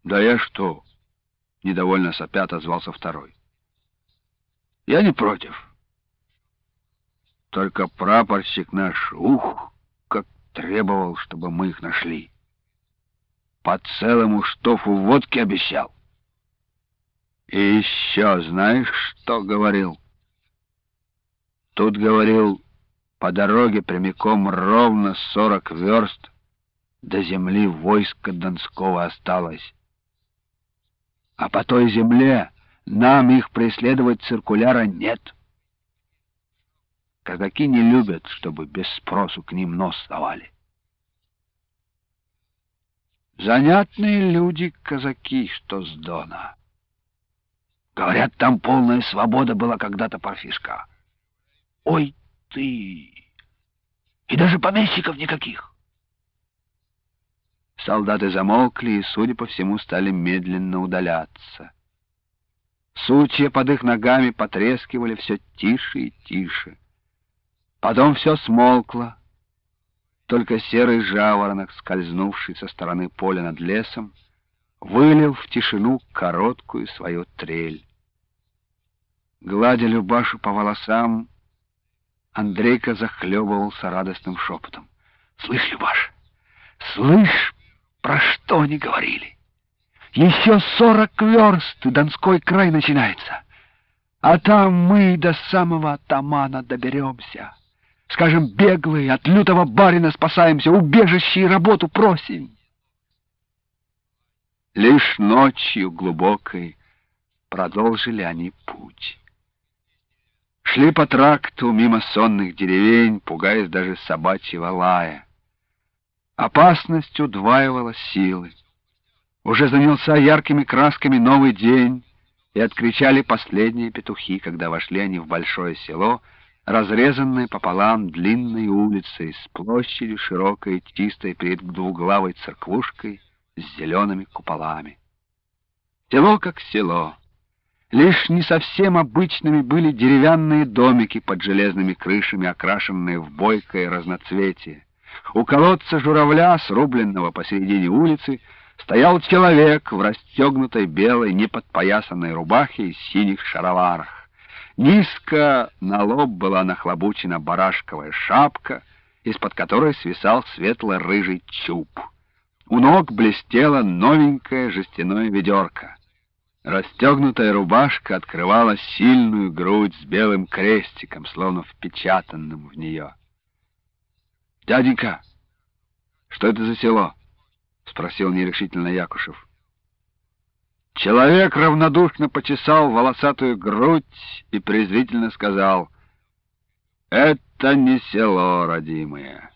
Да я что? Недовольно сопя отозвался второй. Я не против. Только прапорщик наш, как требовал, чтобы мы их нашли. По целому штофу водки обещал. И еще знаешь, что говорил? Тут говорил, по дороге прямиком ровно 40 верст до земли войска Донского осталось. А по той земле нам их преследовать циркуляра нет. Казаки не любят, чтобы без спросу к ним нос совали. Занятные люди казаки, что с Дона. Говорят, там полная свобода была когда-то, парфишка. Ой ты! И даже помещиков никаких. Солдаты замолкли и, судя по всему, стали медленно удаляться. Сучья под их ногами потрескивали все тише и тише. Потом все смолкло. Только серый жаворонок, скользнувший со стороны поля над лесом, вылил в тишину короткую свою трель. Гладя Любашу по волосам, Андрейка захлебывался радостным шепотом. «Слышь, Любаш, слышь, про что они говорили? Еще 40 верст, и Донской край начинается. А там мы до самого атамана доберемся. Скажем, беглые, от лютого барина спасаемся, убежище и работу просим». Лишь ночью глубокой продолжили они путь. Шли по тракту мимо сонных деревень, пугаясь даже собачьего лая. Опасность удваивала силы. Уже занялся яркими красками новый день, и откричали последние петухи, когда вошли они в большое село, разрезанное пополам длинной улицей с площадью широкой, чистой перед двуглавой церквушкой с зелеными куполами. Село как село. Лишь не совсем обычными были деревянные домики под железными крышами, окрашенные в бойкое разноцветие. У колодца журавля, срубленного посередине улицы, стоял человек в расстегнутой белой, неподпоясанной рубахе и синих шароварах. Низко на лоб была нахлобучена барашковая шапка, из-под которой свисал светло-рыжий чуб. У ног блестело новенькое жестяное ведерко. Расстегнутая рубашка открывала сильную грудь с белым крестиком, словно впечатанным в нее. «Дяденька, что это за село?» — спросил нерешительно Якушев. Человек равнодушно почесал волосатую грудь и презрительно сказал: «Это не село, родимое.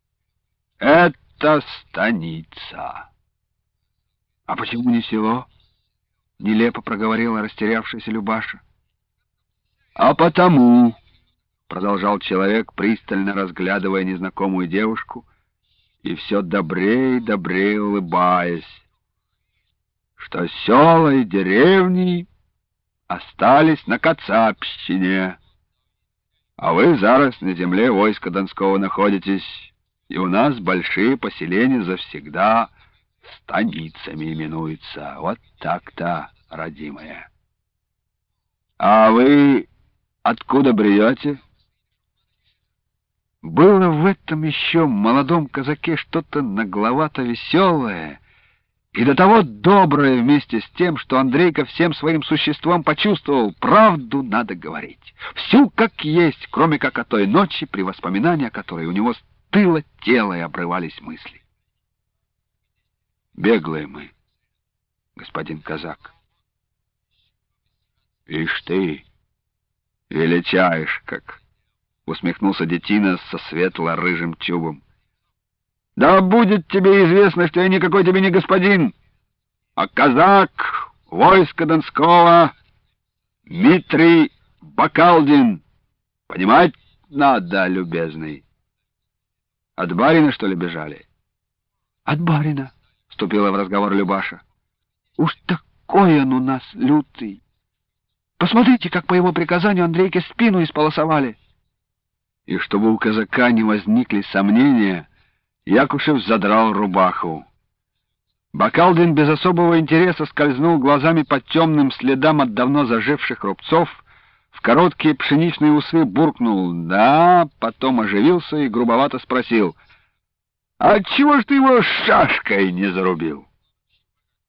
Это станица». «А почему не село?» — нелепо проговорила растерявшаяся Любаша. «А потому», — продолжал человек, пристально разглядывая незнакомую девушку и все добрее и добрее улыбаясь, «что села и деревни остались на Кацапщине, а вы зараз на земле войска Донского находитесь, и у нас большие поселения завсегда станицами именуются. Вот так-то, родимая. А вы откуда бредете?» Было в этом еще молодом казаке что-то нагловато-веселое и до того доброе вместе с тем, что Андрейка всем своим существом почувствовал: правду надо говорить. Всю как есть, кроме как о той ночи, при воспоминании о которой у него стыло тело и обрывались мысли. «Беглые мы, господин казак». «Ишь ты, величаешь как!» — усмехнулся детина со светло-рыжим чубом. «Да будет тебе известно, что я никакой тебе не господин, а казак войска Донского Митрий Бакалдин. Понимать надо, любезный. От барина, что ли, бежали?» «От барина», — вступила в разговор Любаша. «Уж такой он у нас лютый. Посмотрите, как по его приказанию Андрейке спину исполосовали». И чтобы у казака не возникли сомнения, Якушев задрал рубаху. Бакалдин без особого интереса скользнул глазами по темным следам от давно заживших рубцов, в короткие пшеничные усы буркнул «да», потом оживился и грубовато спросил: «А отчего ж ты его шашкой не зарубил?»